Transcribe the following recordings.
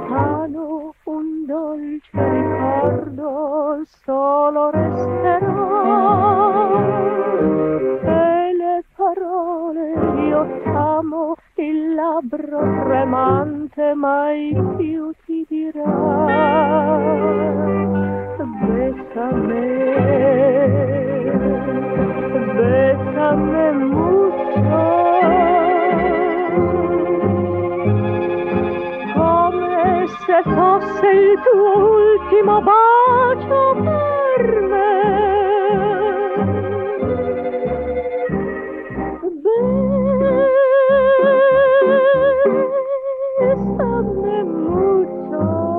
lontano un dolce ricordo solo resterà, e le parole io t'amo, il labbro tremante mai più ti dirà. Bésame, bésame mucho, come se fosse il tuo ultimo bacio per me. Bésame mucho,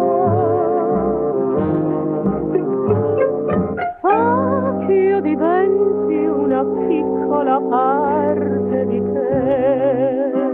fa che io diventi una piccola parte di te.